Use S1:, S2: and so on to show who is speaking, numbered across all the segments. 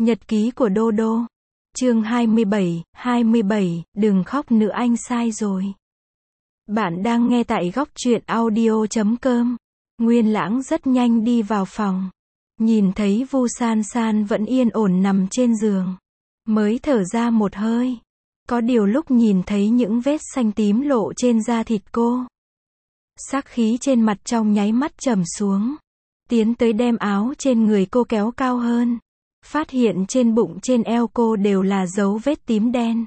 S1: Nhật ký của Đô Đô. Chương 27, đừng khóc nữa anh sai rồi. Bạn đang nghe tại góc truyện audio.com. Nguyên Lãng rất nhanh đi vào phòng. Nhìn thấy Vu San San vẫn yên ổn nằm trên giường. Mới thở ra một hơi. Có điều lúc nhìn thấy những vết xanh tím lộ trên da thịt cô. Sắc khí trên mặt trong nháy mắt trầm xuống. Tiến tới đem áo trên người cô kéo cao hơn. Phát hiện trên bụng trên eo cô đều là dấu vết tím đen.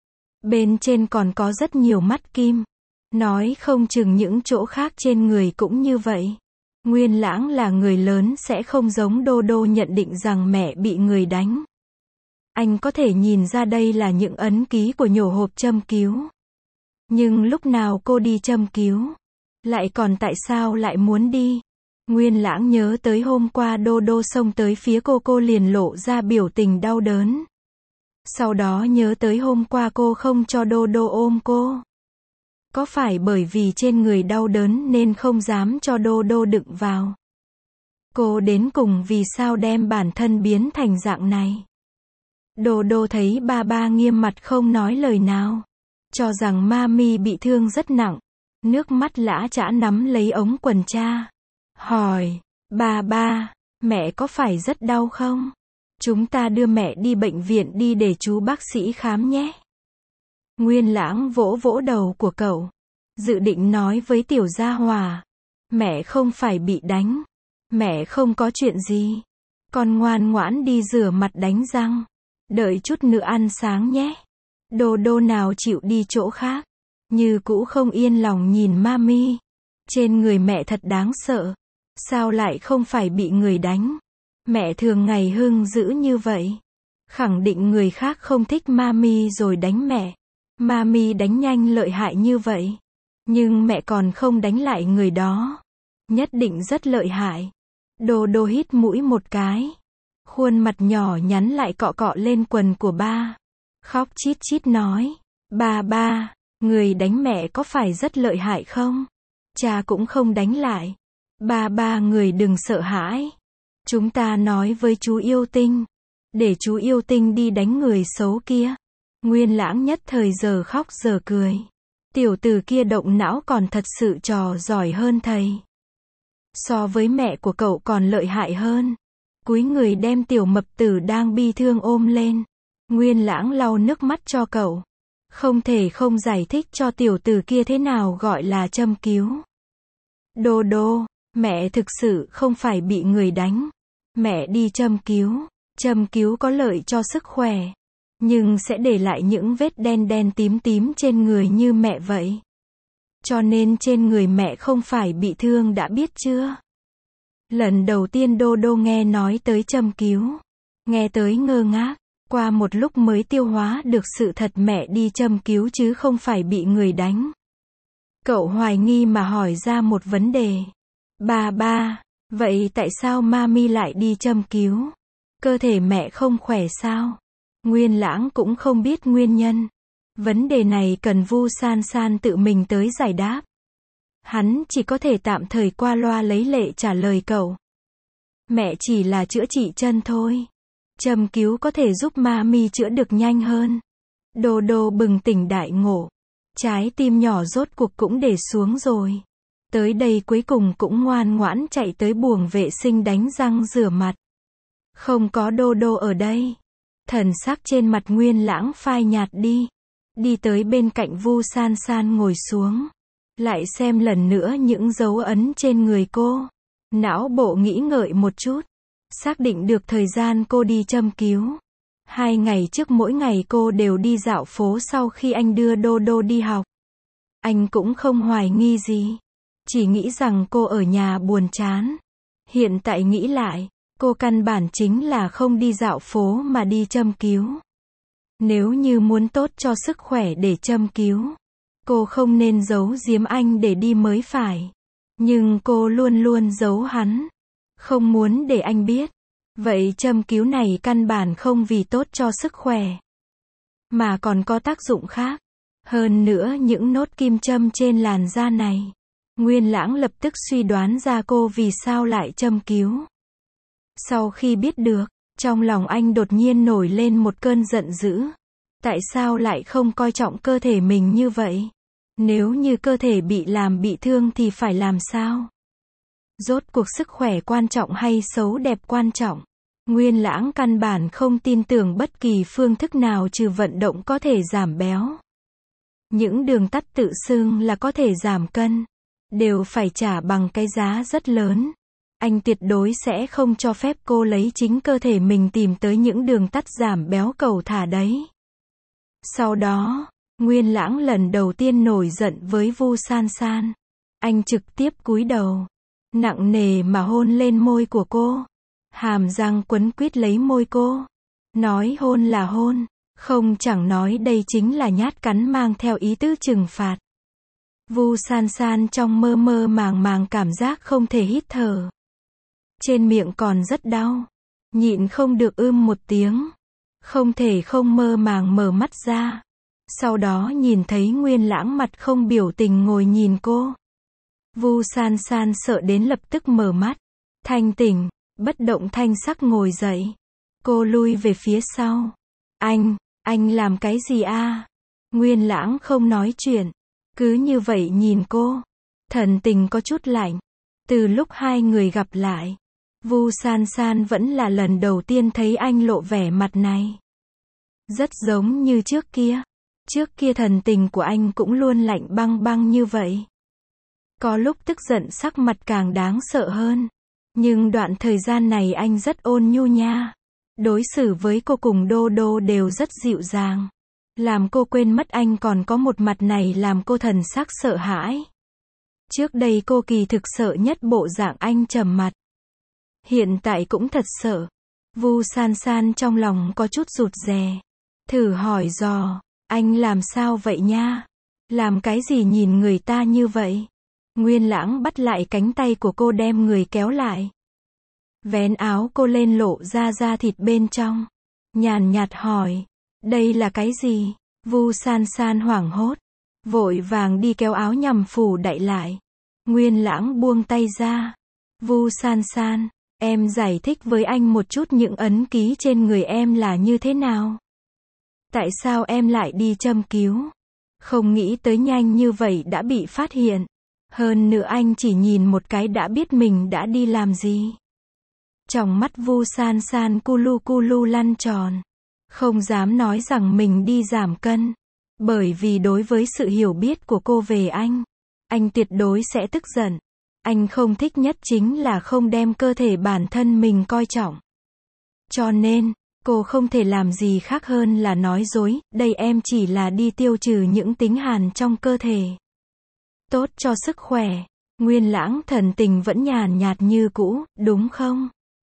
S1: Bên trên còn có rất nhiều mắt kim. Nói không chừng những chỗ khác trên người cũng như vậy. Nguyên Lãng là người lớn sẽ không giống Đô Đô nhận định rằng mẹ bị người đánh. Anh có thể nhìn ra đây là những ấn ký của nhổ hộp châm cứu. Nhưng lúc nào cô đi châm cứu? Lại còn tại sao lại muốn đi? Nguyên Lãng nhớ tới hôm qua Đô Đô xông tới phía cô liền lộ ra biểu tình đau đớn. Sau đó nhớ tới hôm qua cô không cho Đô Đô ôm cô. Có phải bởi vì trên người đau đớn nên không dám cho Đô Đô đựng vào? Cô đến cùng vì sao đem bản thân biến thành dạng này? Đô Đô thấy ba nghiêm mặt không nói lời nào. Cho rằng Mami bị thương rất nặng. Nước mắt lã chã nắm lấy ống quần cha. Hỏi, ba, mẹ có phải rất đau không? Chúng ta đưa mẹ đi bệnh viện đi để chú bác sĩ khám nhé. Nguyên Lãng vỗ vỗ đầu của cậu. Dự định nói với Tiểu Gia Hòa. Mẹ không phải bị đánh. Mẹ không có chuyện gì. Con ngoan ngoãn đi rửa mặt đánh răng. Đợi chút nữa ăn sáng nhé. Đô Đô nào chịu đi chỗ khác. Như cũ không yên lòng nhìn Mami. Trên người mẹ thật đáng sợ. Sao lại không phải bị người đánh? Mẹ thường ngày hung dữ như vậy. Khẳng định người khác không thích Mami rồi đánh mẹ. Mami đánh nhanh lợi hại như vậy. Nhưng mẹ còn không đánh lại người đó. Nhất định rất lợi hại. Đô Đô hít mũi một cái. Khuôn mặt nhỏ nhắn lại cọ cọ lên quần của ba. Khóc chít chít nói. Ba, người đánh mẹ có phải rất lợi hại không? Cha cũng không đánh lại. Ba người đừng sợ hãi. Chúng ta nói với chú Yêu Tinh. Để chú Yêu Tinh đi đánh người xấu kia. Nguyên Lãng nhất thời giờ khóc giờ cười. Tiểu tử kia động não còn thật sự trò giỏi hơn thầy. So với mẹ của cậu còn lợi hại hơn. Cúi người đem tiểu mập tử đang bi thương ôm lên. Nguyên Lãng lau nước mắt cho cậu. Không thể không giải thích cho tiểu tử kia thế nào gọi là châm cứu. Đô Đô, mẹ thực sự không phải bị người đánh. Mẹ đi châm cứu. Châm cứu có lợi cho sức khỏe. Nhưng sẽ để lại những vết đen tím trên người như mẹ vậy. Cho nên trên người mẹ không phải bị thương đã biết chưa? Lần đầu tiên Đô Đô nghe nói tới châm cứu. Nghe tới ngơ ngác. Qua một lúc mới tiêu hóa được sự thật mẹ đi châm cứu chứ không phải bị người đánh. Cậu hoài nghi mà hỏi ra một vấn đề. Ba, vậy tại sao Mami lại đi châm cứu? Cơ thể mẹ không khỏe sao? Nguyên Lãng cũng không biết nguyên nhân. Vấn đề này cần Vu San San tự mình tới giải đáp. Hắn chỉ có thể tạm thời qua loa lấy lệ trả lời cậu. Mẹ chỉ là chữa trị chân thôi. Châm cứu có thể giúp Mami chữa được nhanh hơn. Đô Đô bừng tỉnh đại ngộ. Trái tim nhỏ rốt cuộc cũng để xuống rồi. Tới đây cuối cùng cũng ngoan ngoãn chạy tới buồng vệ sinh đánh răng rửa mặt. Không có Đô Đô ở đây. Thần sắc trên mặt Nguyên Lãng phai nhạt đi. Đi tới bên cạnh Vu San San ngồi xuống. Lại xem lần nữa những dấu ấn trên người cô. Não bộ nghĩ ngợi một chút. Xác định được thời gian cô đi châm cứu. 2 ngày trước mỗi ngày cô đều đi dạo phố sau khi anh đưa Đô Đô đi học. Anh cũng không hoài nghi gì. Chỉ nghĩ rằng cô ở nhà buồn chán. Hiện tại nghĩ lại, cô căn bản chính là không đi dạo phố mà đi châm cứu. Nếu như muốn tốt cho sức khỏe để châm cứu, cô không nên giấu giếm anh để đi mới phải. Nhưng cô luôn luôn giấu hắn. Không muốn để anh biết. Vậy châm cứu này căn bản không vì tốt cho sức khỏe. Mà còn có tác dụng khác. Hơn nữa những nốt kim châm trên làn da này. Nguyên Lãng lập tức suy đoán ra cô vì sao lại châm cứu. Sau khi biết được, Trong lòng anh đột nhiên nổi lên một cơn giận dữ. Tại sao lại không coi trọng cơ thể mình như vậy? Nếu như cơ thể bị làm bị thương thì phải làm sao? Rốt cuộc sức khỏe quan trọng hay xấu đẹp quan trọng? Nguyên Lãng căn bản không tin tưởng bất kỳ phương thức nào trừ vận động có thể giảm béo. Những đường tắt tự xưng là có thể giảm cân, đều phải trả bằng cái giá rất lớn. Anh tuyệt đối sẽ không cho phép cô lấy chính cơ thể mình tìm tới những đường tắt giảm béo cầu thả đấy. Sau đó, Nguyên Lãng lần đầu tiên nổi giận với Vu San San. Anh trực tiếp cúi đầu, nặng nề mà hôn lên môi của cô. Hàm răng quấn quýt lấy môi cô. Nói hôn là hôn, không chẳng nói đây chính là nhát cắn mang theo ý tứ trừng phạt. Vu San San trong mơ mơ màng màng cảm giác không thể hít thở. Trên miệng còn rất đau. Nhịn không được một tiếng. Không thể không mơ màng mở mắt ra. Sau đó nhìn thấy Nguyên Lãng mặt không biểu tình ngồi nhìn cô. Vu San San sợ đến lập tức mở mắt. Thanh tỉnh, bất động thanh sắc ngồi dậy. Cô lui về phía sau. Anh làm cái gì a? Nguyên Lãng không nói chuyện. Cứ như vậy nhìn cô. Thần tình có chút lạnh. Từ lúc hai người gặp lại, Vu San San vẫn là lần đầu tiên thấy anh lộ vẻ mặt này. Rất giống như trước kia. Trước kia thần tình của anh cũng luôn lạnh băng băng như vậy. Có lúc tức giận sắc mặt càng đáng sợ hơn. Nhưng đoạn thời gian này anh rất ôn nhu nha. Đối xử với cô cùng Đô Đô đều rất dịu dàng. Làm cô quên mất anh còn có một mặt này làm cô thần sắc sợ hãi. Trước đây cô kỳ thực sợ nhất bộ dạng anh trầm mặt. Hiện tại cũng thật sợ. Vu San San trong lòng có chút rụt rè. Thử hỏi dò, anh làm sao vậy nha? Làm cái gì nhìn người ta như vậy? Nguyên Lãng bắt lại cánh tay của cô đem người kéo lại. Vén áo cô lên lộ ra da thịt bên trong. Nhàn nhạt hỏi, đây là cái gì? Vu San San hoảng hốt. Vội vàng đi kéo áo nhằm phủ đậy lại. Nguyên Lãng buông tay ra. Vu San San, em giải thích với anh một chút những ấn ký trên người em là như thế nào? Tại sao em lại đi châm cứu? Không nghĩ tới nhanh như vậy đã bị phát hiện. Hơn nữa anh chỉ nhìn một cái đã biết mình đã đi làm gì. Trong mắt Vu San San cu lu lăn tròn. Không dám nói rằng mình đi giảm cân. Bởi vì đối với sự hiểu biết của cô về anh tuyệt đối sẽ tức giận. Anh không thích nhất chính là không đem cơ thể bản thân mình coi trọng. Cho nên, cô không thể làm gì khác hơn là nói dối, đây em chỉ là đi tiêu trừ những tính hàn trong cơ thể. Tốt cho sức khỏe. Nguyên Lãng thần tình vẫn nhàn nhạt như cũ, đúng không?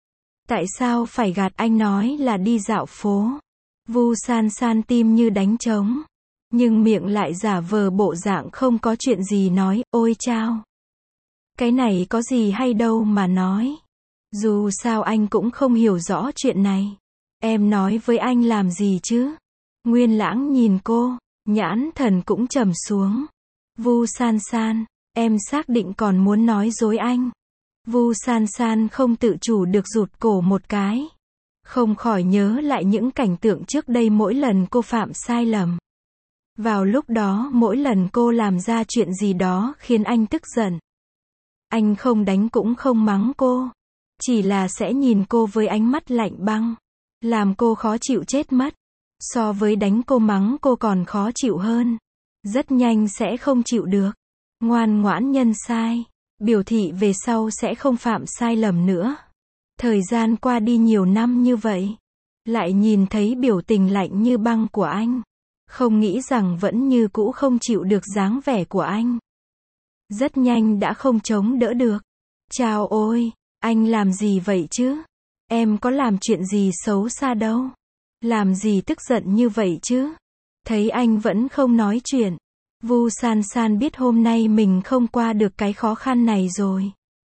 S1: Tại sao phải gạt anh nói là đi dạo phố? Vu San San tim như đánh trống. Nhưng miệng lại giả vờ bộ dạng không có chuyện gì nói, ôi chao. Cái này có gì hay đâu mà nói. Dù sao anh cũng không hiểu rõ chuyện này. Em nói với anh làm gì chứ? Nguyên Lãng nhìn cô, nhãn thần cũng trầm xuống. Vu San San, em xác định còn muốn nói dối anh. Vu San San không tự chủ được rụt cổ một cái. Không khỏi nhớ lại những cảnh tượng trước đây mỗi lần cô phạm sai lầm. Vào lúc đó mỗi lần cô làm ra chuyện gì đó khiến anh tức giận. Anh không đánh cũng không mắng cô. Chỉ là sẽ nhìn cô với ánh mắt lạnh băng. Làm cô khó chịu chết mất. So với đánh cô mắng cô còn khó chịu hơn. Rất nhanh sẽ không chịu được. Ngoan ngoãn nhận sai. Biểu thị về sau sẽ không phạm sai lầm nữa. Thời gian qua đi nhiều năm như vậy. Lại nhìn thấy biểu tình lạnh như băng của anh. Không nghĩ rằng vẫn như cũ không chịu được dáng vẻ của anh. Rất nhanh đã không chống đỡ được. Chao ôi, anh làm gì vậy chứ? Em có làm chuyện gì xấu xa đâu. Làm gì tức giận như vậy chứ? Thấy anh vẫn không nói chuyện. Vu San San biết hôm nay mình không qua được cái khó khăn này rồi.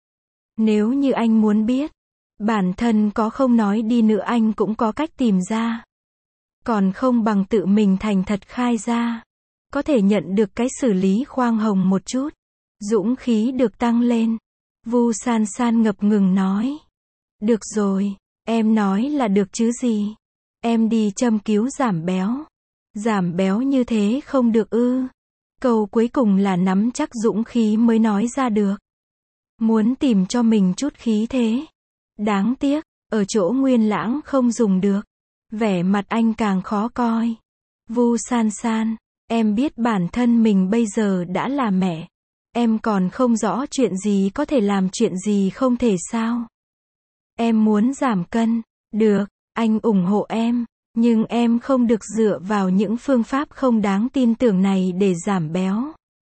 S1: Nếu như anh muốn biết, bản thân có không nói đi nữa anh cũng có cách tìm ra. Còn không bằng tự mình thành thật khai ra. Có thể nhận được cái xử lý khoan hồng một chút. Dũng khí được tăng lên. Vu San San ngập ngừng nói. Được rồi, Em nói là được chứ gì. Em đi châm cứu giảm béo. Giảm béo như thế không được ư. Câu cuối cùng là nắm chắc dũng khí mới nói ra được. Muốn tìm cho mình chút khí thế. Đáng tiếc, ở chỗ Nguyên Lãng không dùng được. Vẻ mặt anh càng khó coi. Vu San San, em biết bản thân mình bây giờ đã là mẹ. Em còn không rõ chuyện gì có thể làm chuyện gì không thể sao. Em muốn giảm cân. Được, anh ủng hộ em. Nhưng em không được dựa vào những phương pháp không đáng tin tưởng này để giảm béo.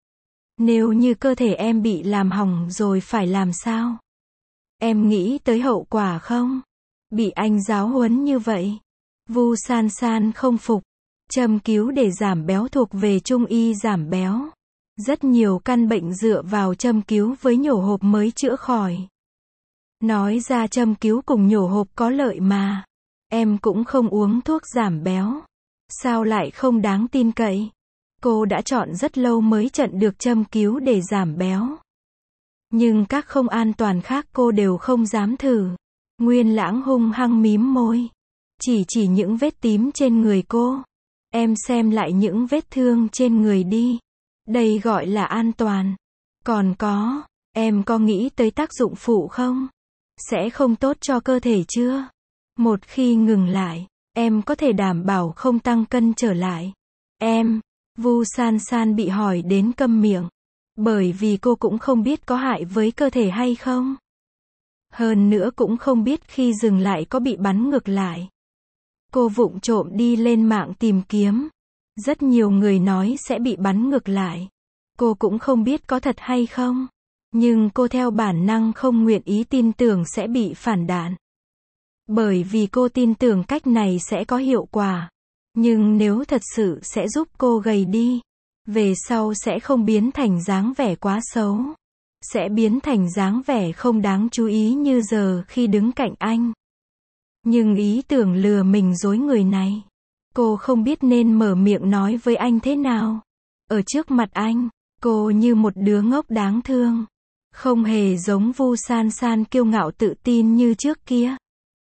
S1: Nếu như cơ thể em bị làm hỏng rồi phải làm sao? Em nghĩ tới hậu quả không? Bị anh giáo huấn như vậy. Vu San San không phục. Châm cứu để giảm béo thuộc về Trung y giảm béo. Rất nhiều căn bệnh dựa vào châm cứu với nhổ hộp mới chữa khỏi. Nói ra châm cứu cùng nhổ hộp có lợi mà. Em cũng không uống thuốc giảm béo. Sao lại không đáng tin cậy? Cô đã chọn rất lâu mới chặn được châm cứu để giảm béo. Nhưng các không an toàn khác cô đều không dám thử. Nguyên Lãng hung hăng mím môi. Chỉ những vết tím trên người cô. Em xem lại những vết thương trên người đi. Đây gọi là an toàn. Còn có, em có nghĩ tới tác dụng phụ không? Sẽ không tốt cho cơ thể chưa? Một khi ngừng lại, em có thể đảm bảo không tăng cân trở lại. Em, Vu San San bị hỏi đến câm miệng. Bởi vì cô cũng không biết có hại với cơ thể hay không. Hơn nữa cũng không biết khi dừng lại có bị bắn ngược lại. Cô vụng trộm đi lên mạng tìm kiếm. Rất nhiều người nói sẽ bị bắn ngược lại. Cô cũng không biết có thật hay không. Nhưng cô theo bản năng không nguyện ý tin tưởng sẽ bị phản đạn. Bởi vì cô tin tưởng cách này sẽ có hiệu quả. Nhưng nếu thật sự sẽ giúp cô gầy đi, về sau sẽ không biến thành dáng vẻ quá xấu. Sẽ biến thành dáng vẻ không đáng chú ý như giờ khi đứng cạnh anh. Nhưng ý tưởng lừa mình dối người này, cô không biết nên mở miệng nói với anh thế nào. Ở trước mặt anh, cô như một đứa ngốc đáng thương. Không hề giống Vu San San kiêu ngạo tự tin như trước kia.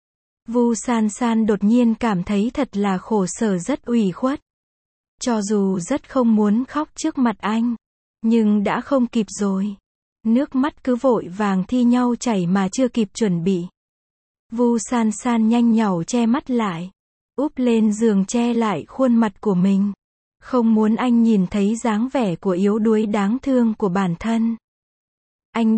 S1: Vu San San đột nhiên cảm thấy thật là khổ sở rất ủy khuất. Cho dù rất không muốn khóc trước mặt anh, nhưng đã không kịp rồi. Nước mắt cứ vội vàng thi nhau chảy mà chưa kịp chuẩn bị. Vu San San nhanh nhảu che mắt lại, úp lên giường che lại khuôn mặt của mình. Không muốn anh nhìn thấy dáng vẻ của yếu đuối đáng thương của bản thân. Anh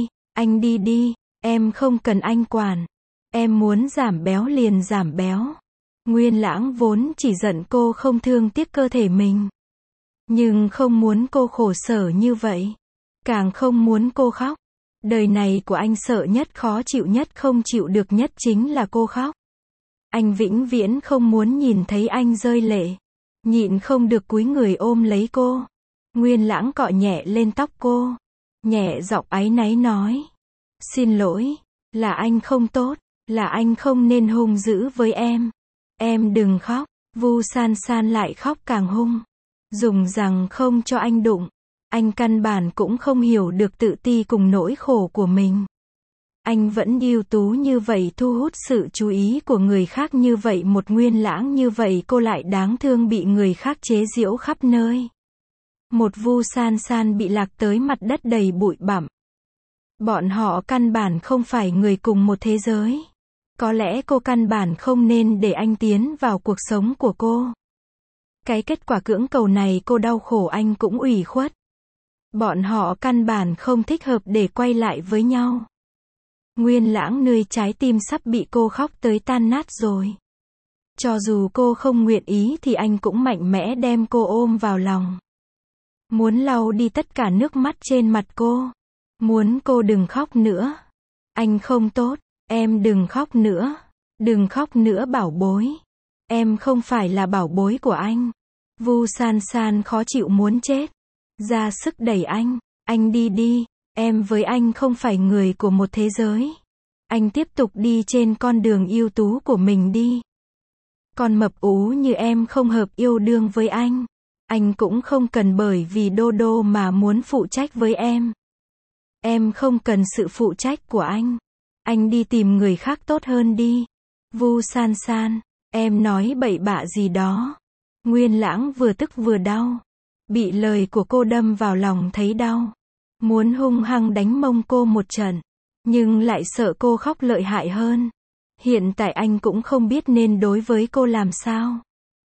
S1: đi đi, em không cần anh quản. Em muốn giảm béo liền giảm béo. Nguyên Lãng vốn chỉ giận cô không thương tiếc cơ thể mình. Nhưng không muốn cô khổ sở như vậy. Càng không muốn cô khóc. Đời này của anh sợ nhất, khó chịu nhất, không chịu được nhất chính là cô khóc. Anh vĩnh viễn không muốn nhìn thấy anh rơi lệ. Nhịn không được cúi người ôm lấy cô. Nguyên Lãng cọ nhẹ lên tóc cô. Nhẹ giọng áy náy nói. Xin lỗi, là anh không tốt, là anh không nên hung dữ với em. Em đừng khóc. Vu San San lại khóc càng hung. Dùng rằng không cho anh đụng. Anh căn bản cũng không hiểu được tự ti cùng nỗi khổ của mình. Anh vẫn ưu tú như vậy, thu hút sự chú ý của người khác như vậy, một Nguyên Lãng như vậy cô lại đáng thương bị người khác chế giễu khắp nơi. Một Vu San San bị lạc tới mặt đất đầy bụi bặm. Bọn họ căn bản không phải người cùng một thế giới. Có lẽ cô căn bản không nên để anh tiến vào cuộc sống của cô. Cái kết quả cưỡng cầu này cô đau khổ, anh cũng ủy khuất. Bọn họ căn bản không thích hợp để quay lại với nhau. Nguyên Lãng nơi trái tim sắp bị cô khóc tới tan nát rồi. Cho dù cô không nguyện ý thì anh cũng mạnh mẽ đem cô ôm vào lòng. Muốn lau đi tất cả nước mắt trên mặt cô. Muốn cô đừng khóc nữa. Anh không tốt, em đừng khóc nữa. Đừng khóc nữa bảo bối. Em không phải là bảo bối của anh. Vu San San khó chịu muốn chết. Ra sức đẩy anh đi đi. Em với anh không phải người của một thế giới. Anh tiếp tục đi trên con đường ưu tú của mình đi. Con mập ú như em không hợp yêu đương với anh. Anh cũng không cần bởi vì đô đô mà muốn phụ trách với em. Em không cần sự phụ trách của anh. Anh đi tìm người khác tốt hơn đi. Vu San San, em nói bậy bạ gì đó. Nguyên Lãng vừa tức vừa đau. Bị lời của cô đâm vào lòng thấy đau. Muốn hung hăng đánh mông cô một trận. Nhưng lại sợ cô khóc lợi hại hơn. Hiện tại anh cũng không biết nên đối với cô làm sao.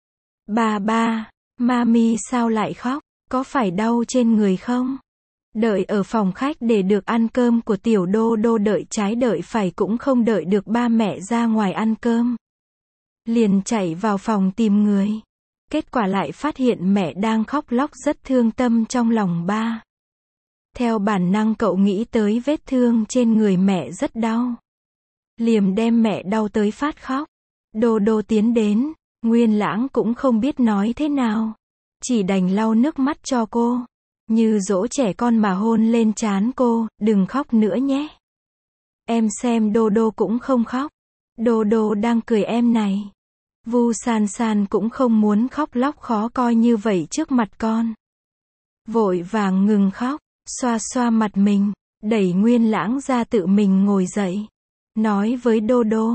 S1: Ba, Mami sao lại khóc? Có phải đau trên người không? Đợi ở phòng khách để được ăn cơm của tiểu Đô Đô, đợi trái đợi phải cũng không đợi được ba mẹ ra ngoài ăn cơm. Liền chạy vào phòng tìm người. Kết quả lại phát hiện mẹ đang khóc lóc rất thương tâm trong lòng ba. Theo bản năng cậu nghĩ tới vết thương trên người mẹ rất đau. Liềm đem mẹ đau tới phát khóc. Đô Đô tiến đến, Nguyên Lãng cũng không biết nói thế nào. Chỉ đành lau nước mắt cho cô. Như dỗ trẻ con mà hôn lên trán cô, đừng khóc nữa nhé. Em xem Đô Đô cũng không khóc. Đô Đô đang cười em này. Vu San San cũng không muốn khóc lóc khó coi như vậy trước mặt con. Vội vàng ngừng khóc, xoa xoa mặt mình, đẩy Nguyên Lãng ra tự mình ngồi dậy. Nói với Đô Đô,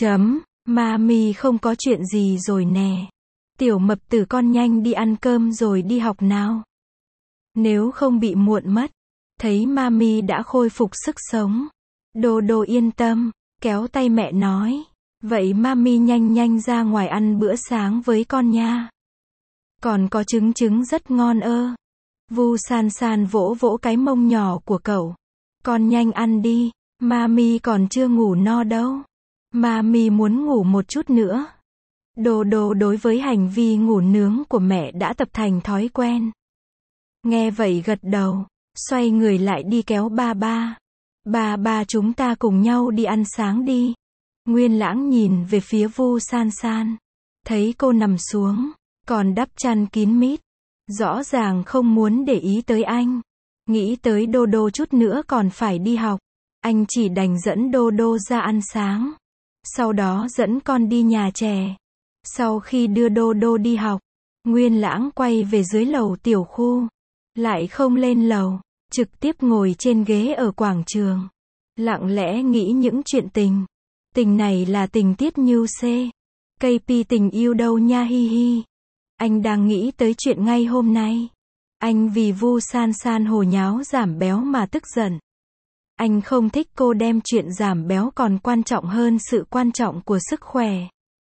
S1: Mami không có chuyện gì rồi nè. Tiểu mập tử con nhanh đi ăn cơm rồi đi học nào. Nếu không bị muộn mất. Thấy Mami đã khôi phục sức sống. Đô Đô yên tâm, kéo tay mẹ nói. Vậy Mami nhanh ra ngoài ăn bữa sáng với con nha. Còn có trứng rất ngon ơ. Vu San San vỗ vỗ cái mông nhỏ của cậu. Con nhanh ăn đi, Mami còn chưa ngủ no đâu. Mami muốn ngủ một chút nữa. Đô Đô đối với hành vi ngủ nướng của mẹ đã tập thành thói quen. Nghe vậy gật đầu, xoay người lại đi kéo ba. Ba chúng ta cùng nhau đi ăn sáng đi. Nguyên Lãng nhìn về phía Vu San San. Thấy cô nằm xuống, còn đắp chăn kín mít. Rõ ràng không muốn để ý tới anh. Nghĩ tới Đô Đô chút nữa còn phải đi học. Anh chỉ đành dẫn Đô Đô ra ăn sáng. Sau đó dẫn con đi nhà trẻ. Sau khi đưa Đô Đô đi học, Nguyên Lãng quay về dưới lầu tiểu khu. Lại không lên lầu, trực tiếp ngồi trên ghế ở quảng trường. Lặng lẽ nghĩ những chuyện tình. Tình này là tình tiết như C. KP tình yêu đâu nha hi hi. Anh đang nghĩ tới chuyện ngay hôm nay. Anh vì Vu San San hồ nháo giảm béo mà tức giận. Anh không thích cô đem chuyện giảm béo còn quan trọng hơn sự quan trọng của sức khỏe.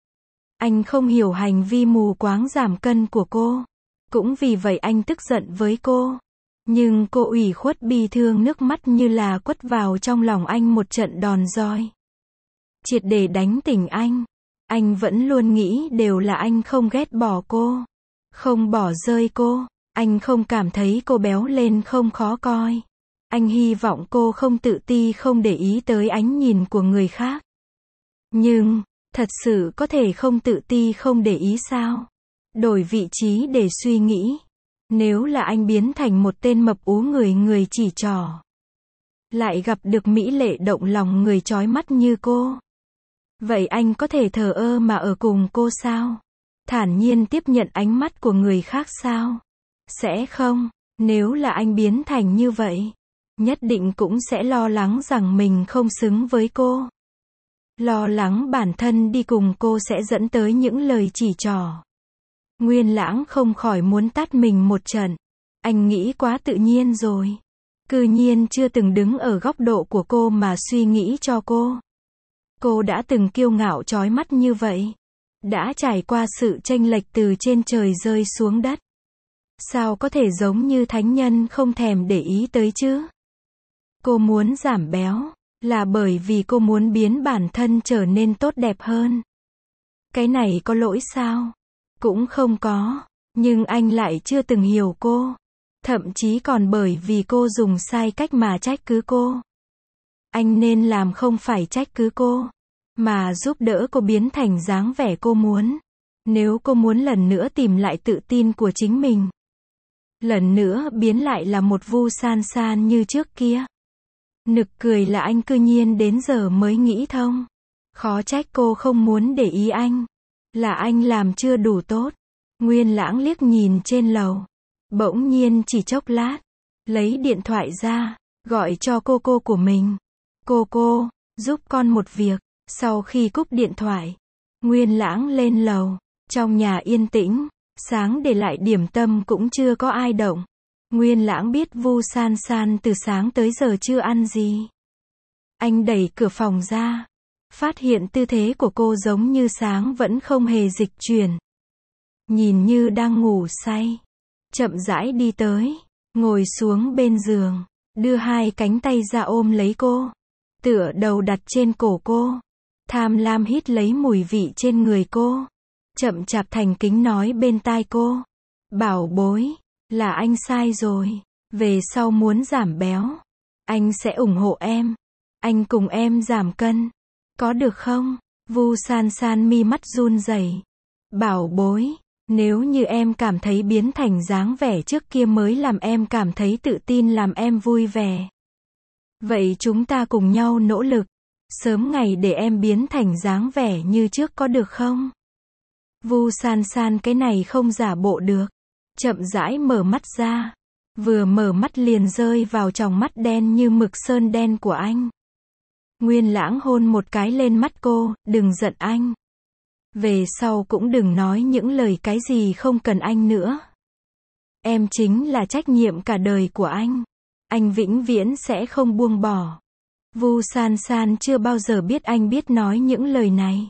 S1: Anh không hiểu hành vi mù quáng giảm cân của cô. Cũng vì vậy anh tức giận với cô. Nhưng cô ủy khuất bi thương, nước mắt như là quất vào trong lòng anh một trận đòn roi. Triệt để đánh tỉnh anh. Anh vẫn luôn nghĩ đều là anh không ghét bỏ cô. Không bỏ rơi cô. Anh không cảm thấy cô béo lên không khó coi. Anh hy vọng cô không tự ti, không để ý tới ánh nhìn của người khác. Nhưng, thật sự có thể không tự ti không để ý sao? Đổi vị trí để suy nghĩ. Nếu là anh biến thành một tên mập ú người chỉ trỏ. Lại gặp được mỹ lệ động lòng người chói mắt như cô. Vậy anh có thể thờ ơ mà ở cùng cô sao? Thản nhiên tiếp nhận ánh mắt của người khác sao? Sẽ không. Nếu là anh biến thành như vậy, nhất định cũng sẽ lo lắng rằng mình không xứng với cô. Lo lắng bản thân đi cùng cô sẽ dẫn tới những lời chỉ trỏ. Nguyên Lãng không khỏi muốn tát mình một trận. Anh nghĩ quá tự nhiên rồi. Cư nhiên chưa từng đứng ở góc độ của cô mà suy nghĩ cho cô. Cô đã từng kiêu ngạo chói mắt như vậy. Đã trải qua sự chênh lệch từ trên trời rơi xuống đất. Sao có thể giống như thánh nhân không thèm để ý tới chứ? Cô muốn giảm béo, là bởi vì cô muốn biến bản thân trở nên tốt đẹp hơn. Cái này có lỗi sao? Cũng không có. Nhưng anh lại chưa từng hiểu cô. Thậm chí còn bởi vì cô dùng sai cách mà trách cứ cô. Anh nên làm không phải trách cứ cô, mà giúp đỡ cô biến thành dáng vẻ cô muốn. Nếu cô muốn lần nữa tìm lại tự tin của chính mình. Lần nữa biến lại là một Vu San San như trước kia. Nực cười là anh cư nhiên đến giờ mới nghĩ thông. Khó trách cô không muốn để ý anh. Là anh làm chưa đủ tốt. Nguyên Lãng liếc nhìn trên lầu. Bỗng nhiên chỉ chốc lát. Lấy điện thoại ra. Gọi cho cô của mình. Cô, giúp con một việc. Sau khi cúp điện thoại, Nguyên Lãng lên lầu. Trong nhà yên tĩnh, sáng để lại điểm tâm cũng chưa có ai động. Nguyên Lãng biết Vu San San từ sáng tới giờ chưa ăn gì. Anh đẩy cửa phòng ra, phát hiện tư thế của cô giống như sáng vẫn không hề dịch chuyển. Nhìn như đang ngủ say. Chậm rãi đi tới, ngồi xuống bên giường, đưa hai cánh tay ra ôm lấy cô, tựa đầu đặt trên cổ cô, tham lam hít lấy mùi vị trên người cô, chậm chạp thành kính nói bên tai cô, bảo bối, là anh sai rồi, về sau muốn giảm béo, anh sẽ ủng hộ em, anh cùng em giảm cân, có được không? Vu San San mi mắt run rẩy, bảo bối, nếu như em cảm thấy biến thành dáng vẻ trước kia mới làm em cảm thấy tự tin, làm em vui vẻ, vậy chúng ta cùng nhau nỗ lực, sớm ngày để em biến thành dáng vẻ như trước, có được không? Vu San San cái này không giả bộ được, chậm rãi mở mắt ra, vừa mở mắt liền rơi vào tròng mắt đen như mực sơn đen của anh. Nguyên Lãng hôn một cái lên mắt cô, đừng giận anh. Về sau cũng đừng nói những lời cái gì không cần anh nữa. Em chính là trách nhiệm cả đời của anh vĩnh viễn sẽ không buông bỏ. Vu San San chưa bao giờ biết anh biết nói những lời này.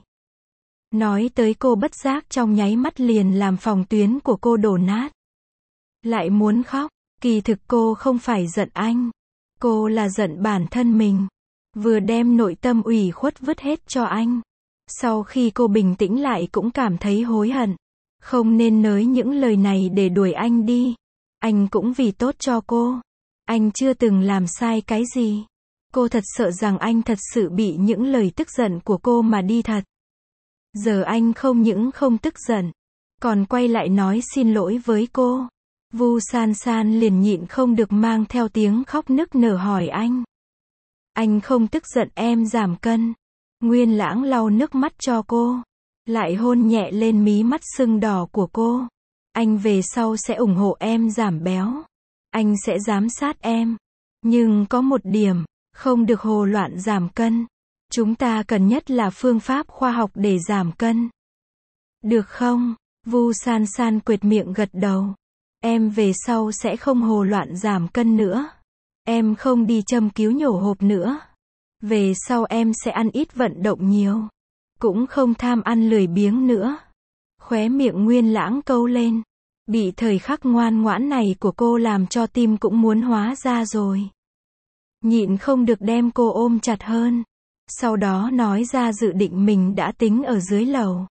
S1: Nói tới cô bất giác trong nháy mắt liền làm phòng tuyến của cô đổ nát. Lại muốn khóc, kỳ thực cô không phải giận anh. Cô là giận bản thân mình. Vừa đem nội tâm ủy khuất vứt hết cho anh. Sau khi cô bình tĩnh lại cũng cảm thấy hối hận. Không nên nói những lời này để đuổi anh đi. Anh cũng vì tốt cho cô. Anh chưa từng làm sai cái gì. Cô thật sợ rằng anh thật sự bị những lời tức giận của cô mà đi thật. Giờ anh không những không tức giận, còn quay lại nói xin lỗi với cô. Vu San San liền nhịn không được mang theo tiếng khóc nức nở hỏi anh. Anh không tức giận em giảm cân. Nguyên Lãng lau nước mắt cho cô, lại hôn nhẹ lên mí mắt sưng đỏ của cô. Anh về sau sẽ ủng hộ em giảm béo. Anh sẽ giám sát em. Nhưng có một điểm, không được hồ loạn giảm cân. Chúng ta cần nhất là phương pháp khoa học để giảm cân. Được không? Vu San San quệt miệng gật đầu. Em về sau sẽ không hồ loạn giảm cân nữa. Em không đi châm cứu nhổ hộp nữa. Về sau em sẽ ăn ít vận động nhiều. Cũng không tham ăn lười biếng nữa. Khóe miệng Nguyên Lãng câu lên. Bị thời khắc ngoan ngoãn này của cô làm cho tim cũng muốn hóa ra rồi. Nhịn không được đem cô ôm chặt hơn. Sau đó nói ra dự định mình đã tính ở dưới lầu.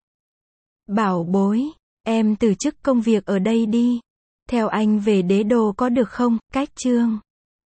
S1: Bảo bối, em từ chức công việc ở đây đi. Theo anh về Đế Đô có được không? Cách chương